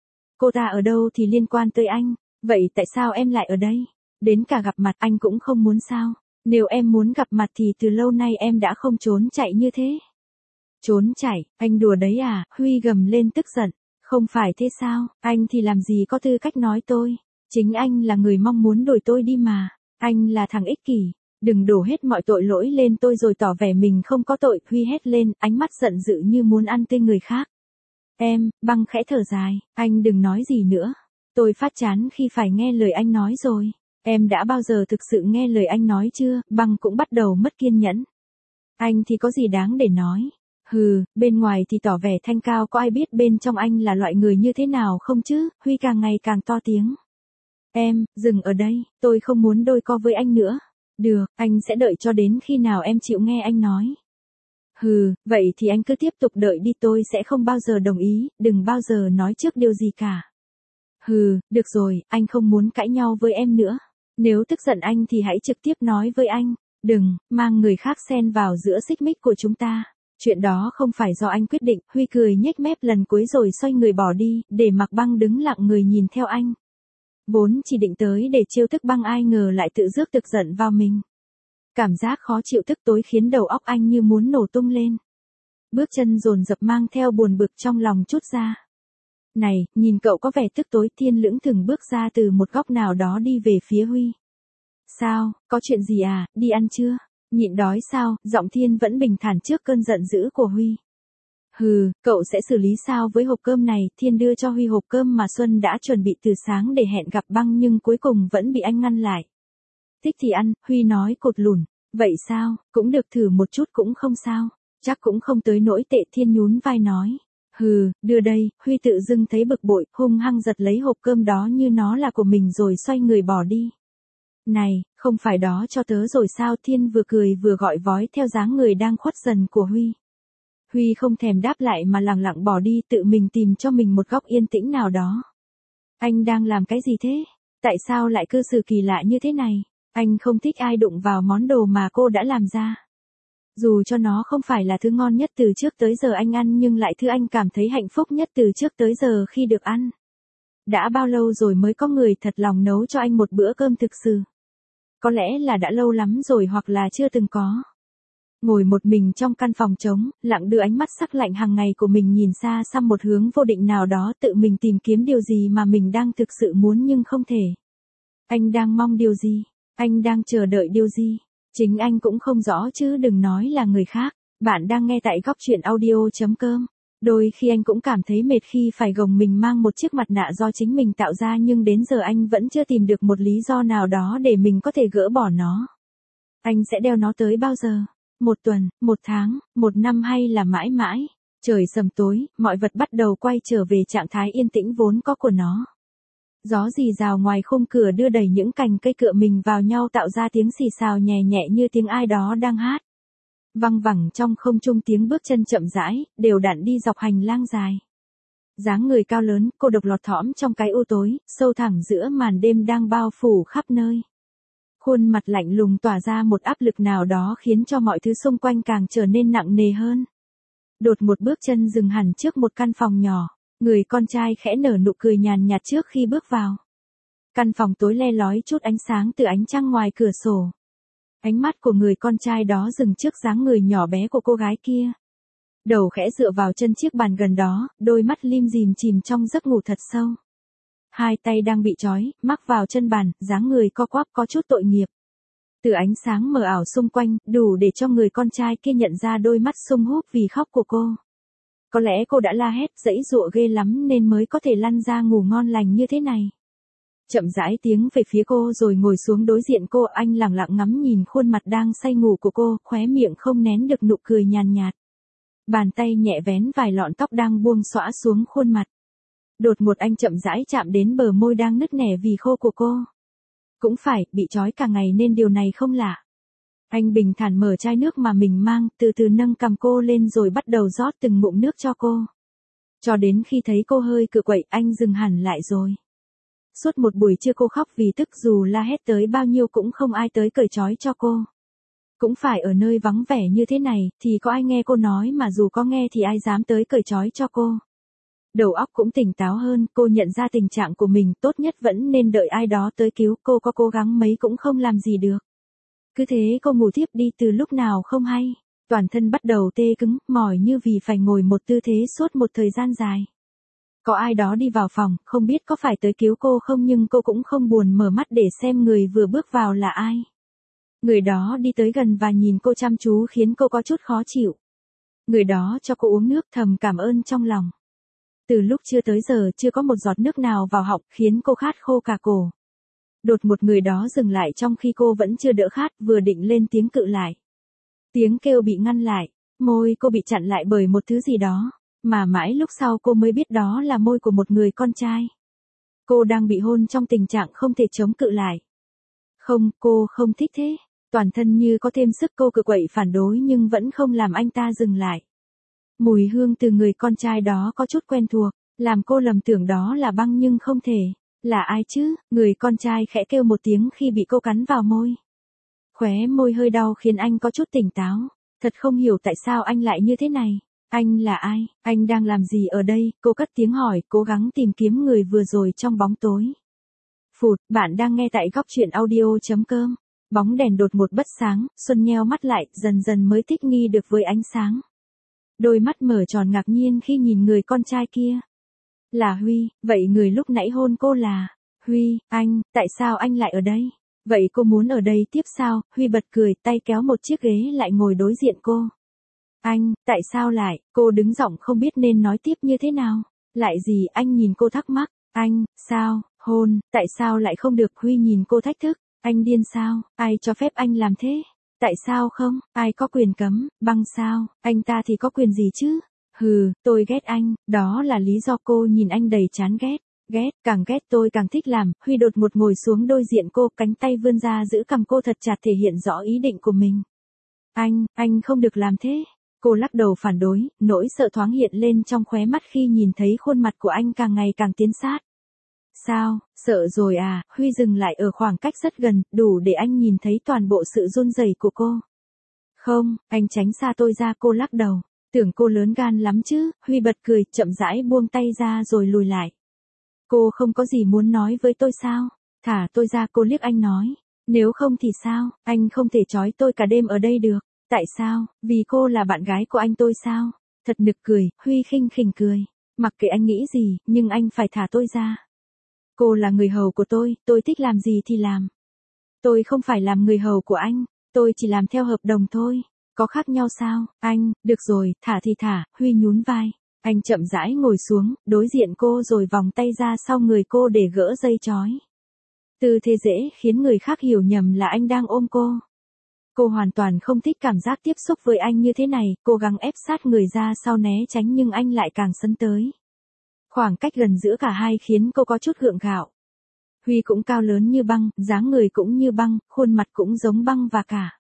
Cô ta ở đâu thì liên quan tới anh. Vậy tại sao em lại ở đây? Đến cả gặp mặt anh cũng không muốn sao? Nếu em muốn gặp mặt thì từ lâu nay em đã không trốn chạy như thế. Trốn chạy, anh đùa đấy à? Huy gầm lên tức giận. Không phải thế sao? Anh thì làm gì có tư cách nói tôi? Chính anh là người mong muốn đuổi tôi đi mà. Anh là thằng ích kỷ. Đừng đổ hết mọi tội lỗi lên tôi rồi tỏ vẻ mình không có tội. Huy hét lên, ánh mắt giận dữ như muốn ăn tươi người khác. Em, Băng khẽ thở dài, anh đừng nói gì nữa. Tôi phát chán khi phải nghe lời anh nói rồi. Em đã bao giờ thực sự nghe lời anh nói chưa? Băng cũng bắt đầu mất kiên nhẫn. Anh thì có gì đáng để nói? Hừ, bên ngoài thì tỏ vẻ thanh cao, có ai biết bên trong anh là loại người như thế nào không chứ? Huy càng ngày càng to tiếng. Em, dừng ở đây, tôi không muốn đôi co với anh nữa. Được, anh sẽ đợi cho đến khi nào em chịu nghe anh nói. Hừ, vậy thì anh cứ tiếp tục đợi đi, tôi sẽ không bao giờ đồng ý, đừng bao giờ nói trước điều gì cả. Hừ, được rồi, anh không muốn cãi nhau với em nữa. Nếu tức giận anh thì hãy trực tiếp nói với anh. Đừng, mang người khác xen vào giữa xích mích của chúng ta. Chuyện đó không phải do anh quyết định. Huy cười nhếch mép lần cuối rồi xoay người bỏ đi, để mặc Băng đứng lặng người nhìn theo anh. Vốn chỉ định tới để trêu tức Băng, ai ngờ lại tự rước thực giận vào mình. Cảm giác khó chịu tức tối khiến đầu óc anh như muốn nổ tung lên. Bước chân dồn dập mang theo buồn bực trong lòng trút ra. Này, nhìn cậu có vẻ tức tối. Thiên lững thừng bước ra từ một góc nào đó đi về phía Huy. Sao, có chuyện gì à, đi ăn chưa? Nhịn đói sao? Giọng Thiên vẫn bình thản trước cơn giận dữ của Huy. Hừ, cậu sẽ xử lý sao với hộp cơm này? Thiên đưa cho Huy hộp cơm mà Xuân đã chuẩn bị từ sáng để hẹn gặp Băng, nhưng cuối cùng vẫn bị anh ngăn lại. Thích thì ăn, Huy nói cột lùn. Vậy sao, cũng được, thử một chút cũng không sao. Chắc cũng không tới nỗi tệ. Thiên nhún vai nói. Hừ, đưa đây. Huy tự dưng thấy bực bội, hung hăng giật lấy hộp cơm đó như nó là của mình rồi xoay người bỏ đi. Này, không phải đó cho tớ rồi sao? Thiên vừa cười vừa gọi vói theo dáng người đang khuất dần của Huy. Huy không thèm đáp lại mà lẳng lặng bỏ đi, tự mình tìm cho mình một góc yên tĩnh nào đó. Anh đang làm cái gì thế? Tại sao lại cư xử kỳ lạ như thế này? Anh không thích ai đụng vào món đồ mà cô đã làm ra. Dù cho nó không phải là thứ ngon nhất từ trước tới giờ anh ăn, nhưng lại thứ anh cảm thấy hạnh phúc nhất từ trước tới giờ khi được ăn. Đã bao lâu rồi mới có người thật lòng nấu cho anh một bữa cơm thực sự? Có lẽ là đã lâu lắm rồi, hoặc là chưa từng có. Ngồi một mình trong căn phòng trống, lặng đưa ánh mắt sắc lạnh hàng ngày của mình nhìn xa xăm một hướng vô định nào đó, tự mình tìm kiếm điều gì mà mình đang thực sự muốn nhưng không thể. Anh đang mong điều gì? Anh đang chờ đợi điều gì? Chính anh cũng không rõ chứ đừng nói là người khác. Bạn đang nghe tại góc truyện audio chấm com. Đôi khi anh cũng cảm thấy mệt khi phải gồng mình mang một chiếc mặt nạ do chính mình tạo ra, nhưng đến giờ anh vẫn chưa tìm được một lý do nào đó để mình có thể gỡ bỏ nó. Anh sẽ đeo nó tới bao giờ? Một tuần, một tháng, một năm hay là mãi mãi? Trời sầm tối, mọi vật bắt đầu quay trở về trạng thái yên tĩnh vốn có của nó. Gió rì rào ngoài khung cửa đưa đẩy những cành cây cựa mình vào nhau tạo ra tiếng xì xào nhẹ nhẹ như tiếng ai đó đang hát. Văng vẳng trong không trung tiếng bước chân chậm rãi, đều đặn đi dọc hành lang dài. Dáng người cao lớn, cô độc lọt thỏm trong cái u tối, sâu thẳm giữa màn đêm đang bao phủ khắp nơi. Khuôn mặt lạnh lùng tỏa ra một áp lực nào đó khiến cho mọi thứ xung quanh càng trở nên nặng nề hơn. Đột một bước chân dừng hẳn trước một căn phòng nhỏ, người con trai khẽ nở nụ cười nhàn nhạt trước khi bước vào. Căn phòng tối le lói chút ánh sáng từ ánh trăng ngoài cửa sổ. Ánh mắt của người con trai đó dừng trước dáng người nhỏ bé của cô gái kia. Đầu khẽ dựa vào chân chiếc bàn gần đó, đôi mắt lim dim chìm trong giấc ngủ thật sâu. Hai tay đang bị trói, mắc vào chân bàn, dáng người co quắp có chút tội nghiệp. Từ ánh sáng mờ ảo xung quanh, đủ để cho người con trai kia nhận ra đôi mắt sung húp vì khóc của cô. Có lẽ cô đã la hét, giãy giụa ghê lắm nên mới có thể lăn ra ngủ ngon lành như thế này. Chậm rãi tiến về phía cô rồi ngồi xuống đối diện cô, anh lặng lặng ngắm nhìn khuôn mặt đang say ngủ của cô, khóe miệng không nén được nụ cười nhàn nhạt. Bàn tay nhẹ vén vài lọn tóc đang buông xõa xuống khuôn mặt. Đột ngột anh chậm rãi chạm đến bờ môi đang nứt nẻ vì khô của cô. Cũng phải, bị trói cả ngày nên điều này không lạ. Anh bình thản mở chai nước mà mình mang, từ từ nâng cằm cô lên rồi bắt đầu rót từng ngụm nước cho cô. Cho đến khi thấy cô hơi cựa quậy, anh dừng hẳn lại rồi. Suốt một buổi trưa cô khóc vì tức, dù la hét tới bao nhiêu cũng không ai tới cởi trói cho cô. Cũng phải ở nơi vắng vẻ như thế này, thì có ai nghe cô nói, mà dù có nghe thì ai dám tới cởi trói cho cô. Đầu óc cũng tỉnh táo hơn, cô nhận ra tình trạng của mình, tốt nhất vẫn nên đợi ai đó tới cứu, cô có cố gắng mấy cũng không làm gì được. Cứ thế cô ngủ thiếp đi từ lúc nào không hay, toàn thân bắt đầu tê cứng, mỏi như vì phải ngồi một tư thế suốt một thời gian dài. Có ai đó đi vào phòng, không biết có phải tới cứu cô không, nhưng cô cũng không buồn mở mắt để xem người vừa bước vào là ai. Người đó đi tới gần và nhìn cô chăm chú khiến cô có chút khó chịu. Người đó cho cô uống nước, thầm cảm ơn trong lòng. Từ lúc chưa tới giờ chưa có một giọt nước nào vào họng, khiến cô khát khô cả cổ. Đột một người đó dừng lại trong khi cô vẫn chưa đỡ khát, vừa định lên tiếng cự lại. Tiếng kêu bị ngăn lại, môi cô bị chặn lại bởi một thứ gì đó, mà mãi lúc sau cô mới biết đó là môi của một người con trai. Cô đang bị hôn trong tình trạng không thể chống cự lại. Không, cô không thích thế. Toàn thân như có thêm sức, cô cự quậy phản đối nhưng vẫn không làm anh ta dừng lại. Mùi hương từ người con trai đó có chút quen thuộc, làm cô lầm tưởng đó là băng nhưng không thể. Là ai chứ? Người con trai khẽ kêu một tiếng khi bị cô cắn vào môi. Khóe môi hơi đau khiến anh có chút tỉnh táo. Thật không hiểu tại sao anh lại như thế này. Anh là ai? Anh đang làm gì ở đây? Cô cất tiếng hỏi, cố gắng tìm kiếm người vừa rồi trong bóng tối. Phụt, bạn đang nghe tại góc truyện audio chấm com. Bóng đèn đột một bất sáng, Xuân nheo mắt lại, dần dần mới thích nghi được với ánh sáng. Đôi mắt mở tròn ngạc nhiên khi nhìn người con trai kia. Là Huy, vậy người lúc nãy hôn cô là... Huy, anh, tại sao anh lại ở đây? Vậy cô muốn ở đây tiếp sao? Huy bật cười, tay kéo một chiếc ghế lại ngồi đối diện cô. Anh, tại sao lại? Cô đứng giọng không biết nên nói tiếp như thế nào. Lại gì? Anh nhìn cô thắc mắc. Anh, sao? Hôn, tại sao lại không được? Huy nhìn cô thách thức. Anh điên sao? Ai cho phép anh làm thế? Tại sao không? Ai có quyền cấm? Băng sao? Anh ta thì có quyền gì chứ? Hừ, tôi ghét anh, đó là lý do. Cô nhìn anh đầy chán ghét. Ghét, càng ghét tôi càng thích làm. Huy đột một ngồi xuống đối diện cô, cánh tay vươn ra giữ cằm cô thật chặt thể hiện rõ ý định của mình. Anh, anh không được làm thế. Cô lắc đầu phản đối, nỗi sợ thoáng hiện lên trong khóe mắt khi nhìn thấy khuôn mặt của anh càng ngày càng tiến sát. Sao, sợ rồi à? Huy dừng lại ở khoảng cách rất gần, đủ để anh nhìn thấy toàn bộ sự run rẩy của cô. Không, anh tránh xa tôi ra. Cô lắc đầu. Tưởng cô lớn gan lắm chứ? Huy bật cười, chậm rãi buông tay ra rồi lùi lại. Cô không có gì muốn nói với tôi sao? Thả tôi ra. Cô liếc anh nói. Nếu không thì sao? Anh không thể trói tôi cả đêm ở đây được. Tại sao? Vì cô là bạn gái của anh tôi sao? Thật nực cười. Huy khinh khỉnh cười. Mặc kệ anh nghĩ gì, nhưng anh phải thả tôi ra. Cô là người hầu của tôi, tôi thích làm gì thì làm. Tôi không phải làm người hầu của anh, tôi chỉ làm theo hợp đồng thôi. Có khác nhau sao? Anh, được rồi, thả thì thả. Huy nhún vai. Anh chậm rãi ngồi xuống, đối diện cô rồi vòng tay ra sau người cô để gỡ dây trói. Tư thế dễ khiến người khác hiểu nhầm là anh đang ôm cô. Cô hoàn toàn không thích cảm giác tiếp xúc với anh như thế này, cố gắng ép sát người ra sau né tránh nhưng anh lại càng sấn tới. Khoảng cách gần giữa cả hai khiến cô có chút gượng gạo. Huy cũng cao lớn như băng, dáng người cũng như băng, khuôn mặt cũng giống băng và cả.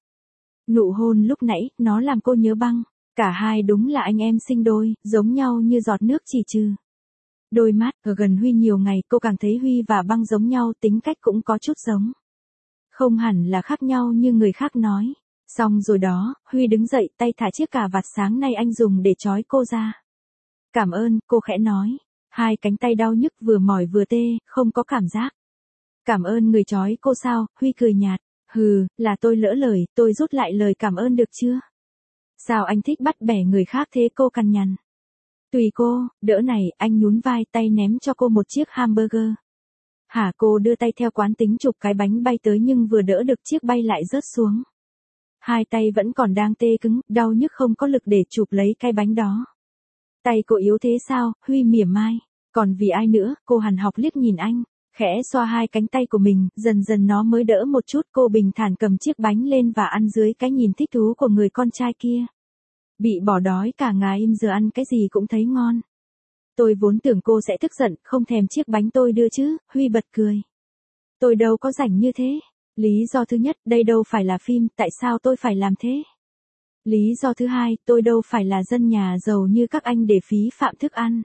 Nụ hôn lúc nãy, nó làm cô nhớ băng. Cả hai đúng là anh em sinh đôi, giống nhau như giọt nước chỉ trừ. Đôi mắt, ở gần Huy nhiều ngày cô càng thấy Huy và băng giống nhau, tính cách cũng có chút giống. Không hẳn là khác nhau như người khác nói. Xong rồi đó, Huy đứng dậy, tay thả chiếc cà vạt sáng nay anh dùng để trói cô ra. Cảm ơn, cô khẽ nói. Hai cánh tay đau nhức vừa mỏi vừa tê, không có cảm giác. cảm ơn người chói cô sao, Huy cười nhạt. Hừ, là tôi lỡ lời, tôi rút lại lời cảm ơn được chưa? Sao anh thích bắt bẻ người khác thế, cô cằn nhằn. Tùy cô, đỡ này, anh nhún vai, tay ném cho cô một chiếc hamburger. Hả, cô đưa tay theo quán tính chụp cái bánh bay tới nhưng vừa đỡ được chiếc bay lại rớt xuống. Hai tay vẫn còn đang tê cứng, đau nhức không có lực để chụp lấy cái bánh đó. Tay cô yếu thế sao, Huy mỉa mai. Còn vì ai nữa, cô hằn học liếc nhìn anh, khẽ xoa hai cánh tay của mình, dần dần nó mới đỡ một chút. Cô bình thản cầm chiếc bánh lên và ăn dưới cái nhìn thích thú của người con trai kia. Bị bỏ đói cả ngày im giờ ăn cái gì cũng thấy ngon. Tôi vốn tưởng cô sẽ tức giận, không thèm chiếc bánh tôi đưa chứ, Huy bật cười. Tôi đâu có rảnh như thế. Lý do thứ nhất, đây đâu phải là phim, tại sao tôi phải làm thế? Lý do thứ hai, tôi đâu phải là dân nhà giàu như các anh để phí phạm thức ăn.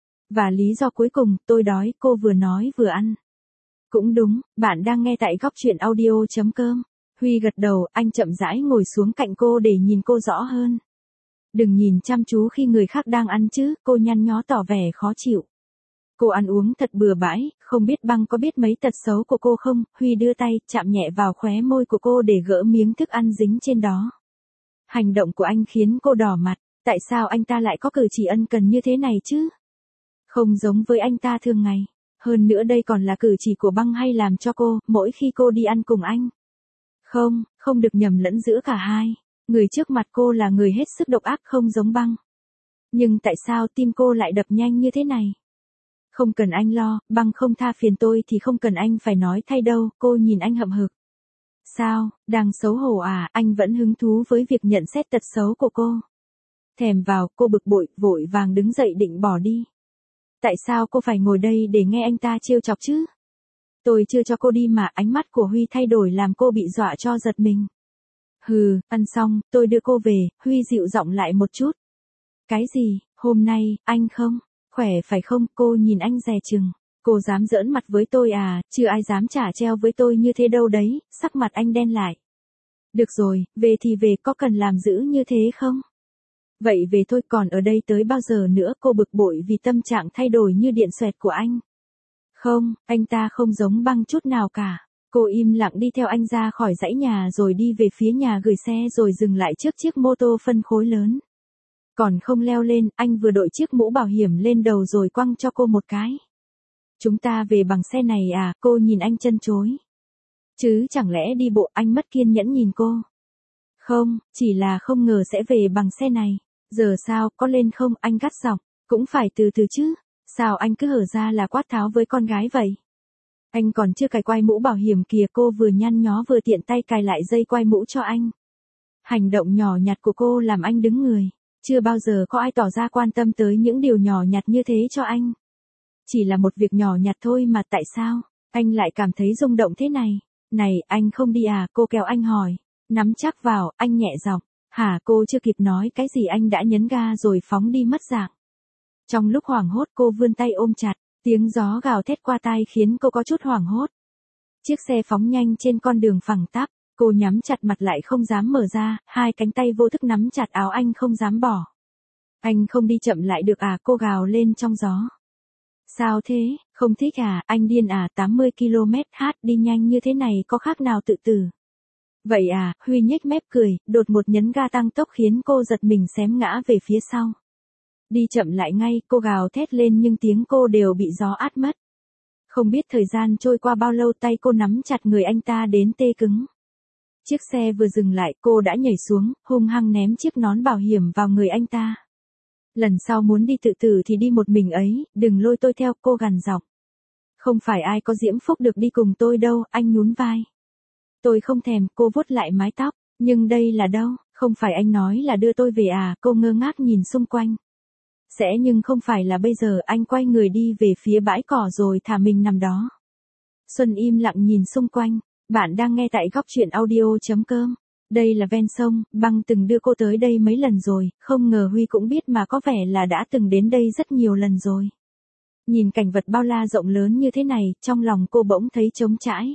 Và lý do cuối cùng, tôi đói, cô vừa nói vừa ăn. Cũng đúng, bạn đang nghe tại góc truyện audio chấm com. Huy gật đầu, anh chậm rãi ngồi xuống cạnh cô để nhìn cô rõ hơn. Đừng nhìn chăm chú khi người khác đang ăn chứ, cô nhăn nhó tỏ vẻ khó chịu. Cô ăn uống thật bừa bãi, không biết Băng có biết mấy tật xấu của cô không? Huy đưa tay, chạm nhẹ vào khóe môi của cô để gỡ miếng thức ăn dính trên đó. Hành động của anh khiến cô đỏ mặt, tại sao anh ta lại có cử chỉ ân cần như thế này chứ? Không giống với anh ta thường ngày. Hơn nữa đây còn là cử chỉ của Băng hay làm cho cô, mỗi khi cô đi ăn cùng anh. Không, không được nhầm lẫn giữa cả hai. Người trước mặt cô là người hết sức độc ác không giống Băng. Nhưng tại sao tim cô lại đập nhanh như thế này? Không cần anh lo, Băng không tha phiền tôi thì không cần anh phải nói thay đâu, cô nhìn anh hậm hực. Sao, đang xấu hổ à, anh vẫn hứng thú với việc nhận xét tật xấu của cô. Thèm vào, cô bực bội, vội vàng đứng dậy định bỏ đi. Tại sao cô phải ngồi đây để nghe anh ta trêu chọc chứ? Tôi chưa cho cô đi mà. Ánh mắt của Huy thay đổi làm cô bị dọa cho giật mình. Hừ, ăn xong, tôi đưa cô về, Huy dịu giọng lại một chút. Cái gì, hôm nay, anh không? Khỏe phải không? Cô nhìn anh dè chừng. Cô dám giỡn mặt với tôi à, chưa ai dám trả treo với tôi như thế đâu đấy, sắc mặt anh đen lại. Được rồi, về thì về, có cần làm dữ như thế không? Vậy về thôi, còn ở đây tới bao giờ nữa? Cô bực bội vì tâm trạng thay đổi như điện xoẹt của anh. Không, anh ta không giống Băng chút nào cả. Cô im lặng đi theo anh ra khỏi dãy nhà rồi đi về phía nhà gửi xe rồi dừng lại trước chiếc mô tô phân khối lớn. Còn không leo lên, anh vừa đội chiếc mũ bảo hiểm lên đầu rồi quăng cho cô một cái. Chúng ta về bằng xe này à? Cô nhìn anh chân chối. Chứ chẳng lẽ đi bộ? Anh mất kiên nhẫn nhìn cô. Không, chỉ là không ngờ sẽ về bằng xe này. Giờ sao, có lên không? Anh gắt giọng. Cũng phải từ từ chứ. Sao anh cứ hở ra là quát tháo với con gái vậy? Anh còn chưa cài quai mũ bảo hiểm kìa. Cô vừa nhăn nhó vừa tiện tay cài lại dây quai mũ cho anh. Hành động nhỏ nhặt của cô làm anh đứng người. Chưa bao giờ có ai tỏ ra quan tâm tới những điều nhỏ nhặt như thế cho anh. Chỉ là một việc nhỏ nhặt thôi mà tại sao, anh lại cảm thấy rung động thế này? Này, anh không đi à? Cô kéo anh hỏi. Nắm chắc vào, anh nhẹ giọng. Hả? Cô chưa kịp nói cái gì anh đã nhấn ga rồi phóng đi mất dạng. Trong lúc hoảng hốt cô vươn tay ôm chặt, tiếng gió gào thét qua tai khiến cô có chút hoảng hốt. Chiếc xe phóng nhanh trên con đường phẳng tắp, cô nhắm chặt mặt lại không dám mở ra, hai cánh tay vô thức nắm chặt áo anh không dám bỏ. Anh không đi chậm lại được à? Cô gào lên trong gió. Sao thế, không thích à? Anh điên à? tám mươi ki lô mét h đi nhanh như thế này có khác nào tự tử? Vậy à? Huy nhếch mép cười, đột một nhấn ga tăng tốc khiến cô giật mình xém ngã về phía sau. Đi chậm lại ngay, cô gào thét lên nhưng tiếng cô đều bị gió át mất. Không biết thời gian trôi qua bao lâu, tay cô nắm chặt người anh ta đến tê cứng. Chiếc xe vừa dừng lại, cô đã nhảy xuống, hung hăng ném chiếc nón bảo hiểm vào người anh ta. Lần sau muốn đi tự tử thì đi một mình ấy, đừng lôi tôi theo, cô gằn giọng. Không phải ai có diễm phúc được đi cùng tôi đâu, anh nhún vai. Tôi không thèm, cô vuốt lại mái tóc, nhưng đây là đâu, không phải anh nói là đưa tôi về à? Cô ngơ ngác nhìn xung quanh. Sẽ nhưng không phải là bây giờ. Anh quay người đi về phía bãi cỏ rồi thả mình nằm đó. Xuân im lặng nhìn xung quanh. Bạn đang nghe tại góc truyện audio chấm com. Đây là ven sông, Băng từng đưa cô tới đây mấy lần rồi, không ngờ Huy cũng biết mà có vẻ là đã từng đến đây rất nhiều lần rồi. Nhìn cảnh vật bao la rộng lớn như thế này, trong lòng cô bỗng thấy trống trải.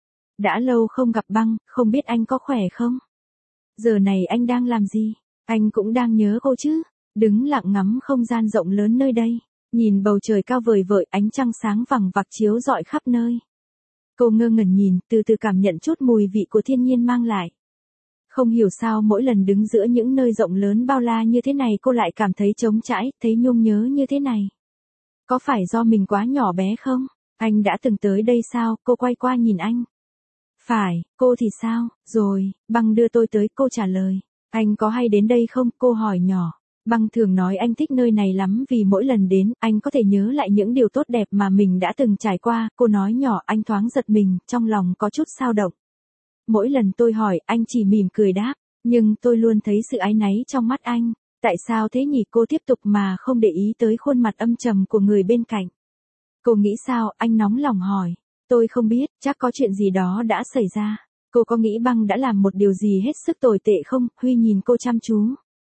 Đã lâu không gặp Băng, không biết anh có khỏe không? Giờ này anh đang làm gì? Anh cũng đang nhớ cô chứ? Đứng lặng ngắm không gian rộng lớn nơi đây, nhìn bầu trời cao vời vợi, ánh trăng sáng vằng vặc chiếu rọi khắp nơi. Cô ngơ ngẩn nhìn, từ từ cảm nhận chút mùi vị của thiên nhiên mang lại. Không hiểu sao mỗi lần đứng giữa những nơi rộng lớn bao la như thế này cô lại cảm thấy trống trải, thấy nhung nhớ như thế này. Có phải do mình quá nhỏ bé không? Anh đã từng tới đây sao? Cô quay qua nhìn anh. Phải, cô thì sao? Rồi, Băng đưa tôi tới, cô trả lời. Anh có hay đến đây không? Cô hỏi nhỏ. Băng thường nói anh thích nơi này lắm vì mỗi lần đến, anh có thể nhớ lại những điều tốt đẹp mà mình đã từng trải qua. Cô nói nhỏ, anh thoáng giật mình, trong lòng có chút xao động. Mỗi lần tôi hỏi, anh chỉ mỉm cười đáp, nhưng tôi luôn thấy sự áy náy trong mắt anh. Tại sao thế nhỉ? Cô tiếp tục mà không để ý tới khuôn mặt âm trầm của người bên cạnh. Cô nghĩ sao? Anh nóng lòng hỏi. Tôi không biết, chắc có chuyện gì đó đã xảy ra. Cô có nghĩ Băng đã làm một điều gì hết sức tồi tệ không? Huy nhìn cô chăm chú.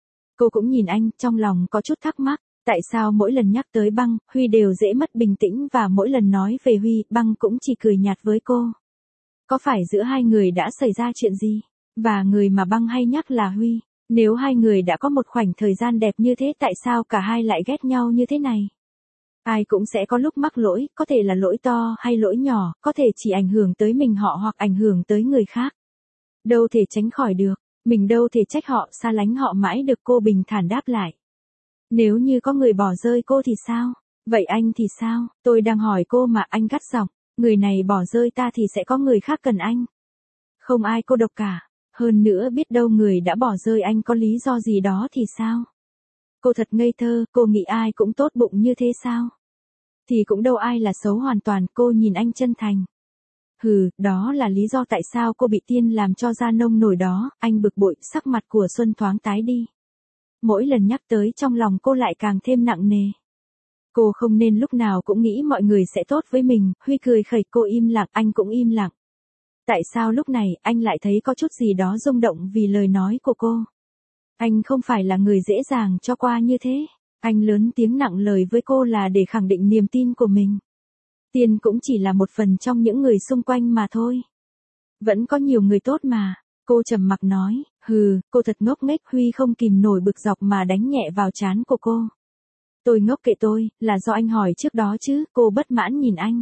Cô cũng nhìn anh, trong lòng có chút thắc mắc. Tại sao mỗi lần nhắc tới Băng, Huy đều dễ mất bình tĩnh và mỗi lần nói về Huy, Băng cũng chỉ cười nhạt với cô. Có phải giữa hai người đã xảy ra chuyện gì? Và người mà Băng hay nhắc là Huy. Nếu hai người đã có một khoảnh thời gian đẹp như thế tại sao cả hai lại ghét nhau như thế này? Ai cũng sẽ có lúc mắc lỗi, có thể là lỗi to hay lỗi nhỏ, có thể chỉ ảnh hưởng tới mình họ hoặc ảnh hưởng tới người khác. Đâu thể tránh khỏi được, mình đâu thể trách họ, xa lánh họ mãi được. Cô bình thản đáp lại. Nếu như có người bỏ rơi cô thì sao? Vậy anh thì sao? Tôi đang hỏi cô mà. Anh gắt giọng. Người này bỏ rơi ta thì sẽ có người khác cần anh. Không ai cô độc cả. Hơn nữa biết đâu người đã bỏ rơi anh có lý do gì đó thì sao? Cô thật ngây thơ, cô nghĩ ai cũng tốt bụng như thế sao? Thì cũng đâu ai là xấu hoàn toàn. Cô nhìn anh chân thành. Hừ, đó là lý do tại sao cô bị Tiên làm cho da nông nổi đó. Anh bực bội, sắc mặt của Xuân thoáng tái đi. Mỗi lần nhắc tới trong lòng cô lại càng thêm nặng nề. Cô không nên lúc nào cũng nghĩ mọi người sẽ tốt với mình. Huy cười khẩy, cô im lặng, anh cũng im lặng. Tại sao lúc này anh lại thấy có chút gì đó rung động vì lời nói của cô? Anh không phải là người dễ dàng cho qua như thế. Anh lớn tiếng nặng lời với cô là để khẳng định niềm tin của mình. Tiên cũng chỉ là một phần trong những người xung quanh mà thôi. Vẫn có nhiều người tốt mà. Cô trầm mặc nói. Hừ, cô thật ngốc nghếch. Huy không kìm nổi bực dọc mà đánh nhẹ vào trán của cô. Tôi ngốc kệ tôi, là do anh hỏi trước đó chứ. Cô bất mãn nhìn anh.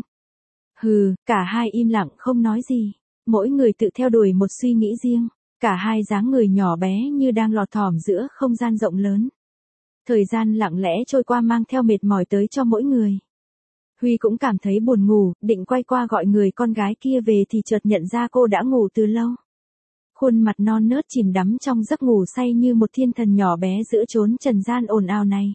Hừ, cả hai im lặng không nói gì. Mỗi người tự theo đuổi một suy nghĩ riêng. Cả hai dáng người nhỏ bé như đang lọt thỏm giữa không gian rộng lớn. Thời gian lặng lẽ trôi qua mang theo mệt mỏi tới cho mỗi người. Huy cũng cảm thấy buồn ngủ, định quay qua gọi người con gái kia về thì chợt nhận ra cô đã ngủ từ lâu. Khuôn mặt non nớt chìm đắm trong giấc ngủ say như một thiên thần nhỏ bé giữa chốn trần gian ồn ào này.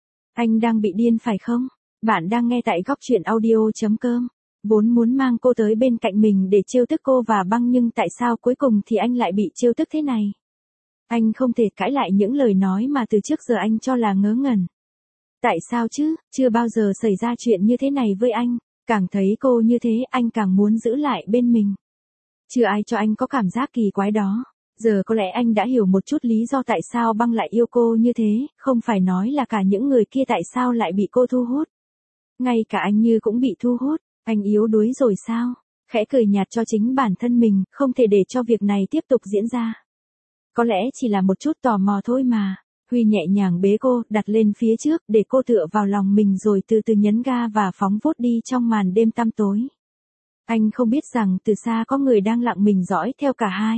Anh đang bị điên phải không? Bạn đang nghe tại góc truyện audio chấm com. Vốn muốn mang cô tới bên cạnh mình để trêu tức cô và Băng nhưng tại sao cuối cùng thì anh lại bị trêu tức thế này? Anh không thể cãi lại những lời nói mà từ trước giờ anh cho là ngớ ngẩn. Tại sao chứ, chưa bao giờ xảy ra chuyện như thế này với anh, càng thấy cô như thế anh càng muốn giữ lại bên mình. Chưa ai cho anh có cảm giác kỳ quái đó. Giờ có lẽ anh đã hiểu một chút lý do tại sao Băng lại yêu cô như thế, không phải nói là cả những người kia tại sao lại bị cô thu hút. Ngay cả anh Như cũng bị thu hút, anh yếu đuối rồi sao? Khẽ cười nhạt cho chính bản thân mình, không thể để cho việc này tiếp tục diễn ra. Có lẽ chỉ là một chút tò mò thôi mà. Huy nhẹ nhàng bế cô, đặt lên phía trước, để cô tựa vào lòng mình rồi từ từ nhấn ga và phóng vút đi trong màn đêm tăm tối. Anh không biết rằng từ xa có người đang lặng mình dõi theo cả hai.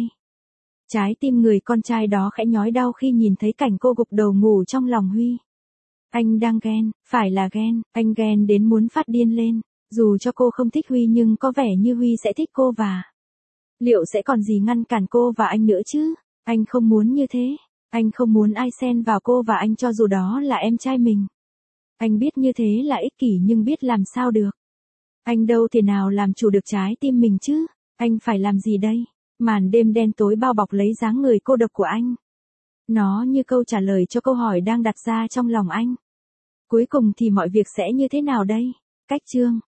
Trái tim người con trai đó khẽ nhói đau khi nhìn thấy cảnh cô gục đầu ngủ trong lòng Huy. Anh đang ghen, phải là ghen, anh ghen đến muốn phát điên lên. Dù cho cô không thích Huy nhưng có vẻ như Huy sẽ thích cô và... Liệu sẽ còn gì ngăn cản cô và anh nữa chứ? Anh không muốn như thế. Anh không muốn ai xen vào cô và anh cho dù đó là em trai mình. Anh biết như thế là ích kỷ nhưng biết làm sao được. Anh đâu thể nào làm chủ được trái tim mình chứ. Anh phải làm gì đây? Màn đêm đen tối bao bọc lấy dáng người cô độc của anh. Nó như câu trả lời cho câu hỏi đang đặt ra trong lòng anh. Cuối cùng thì mọi việc sẽ như thế nào đây? Cách chương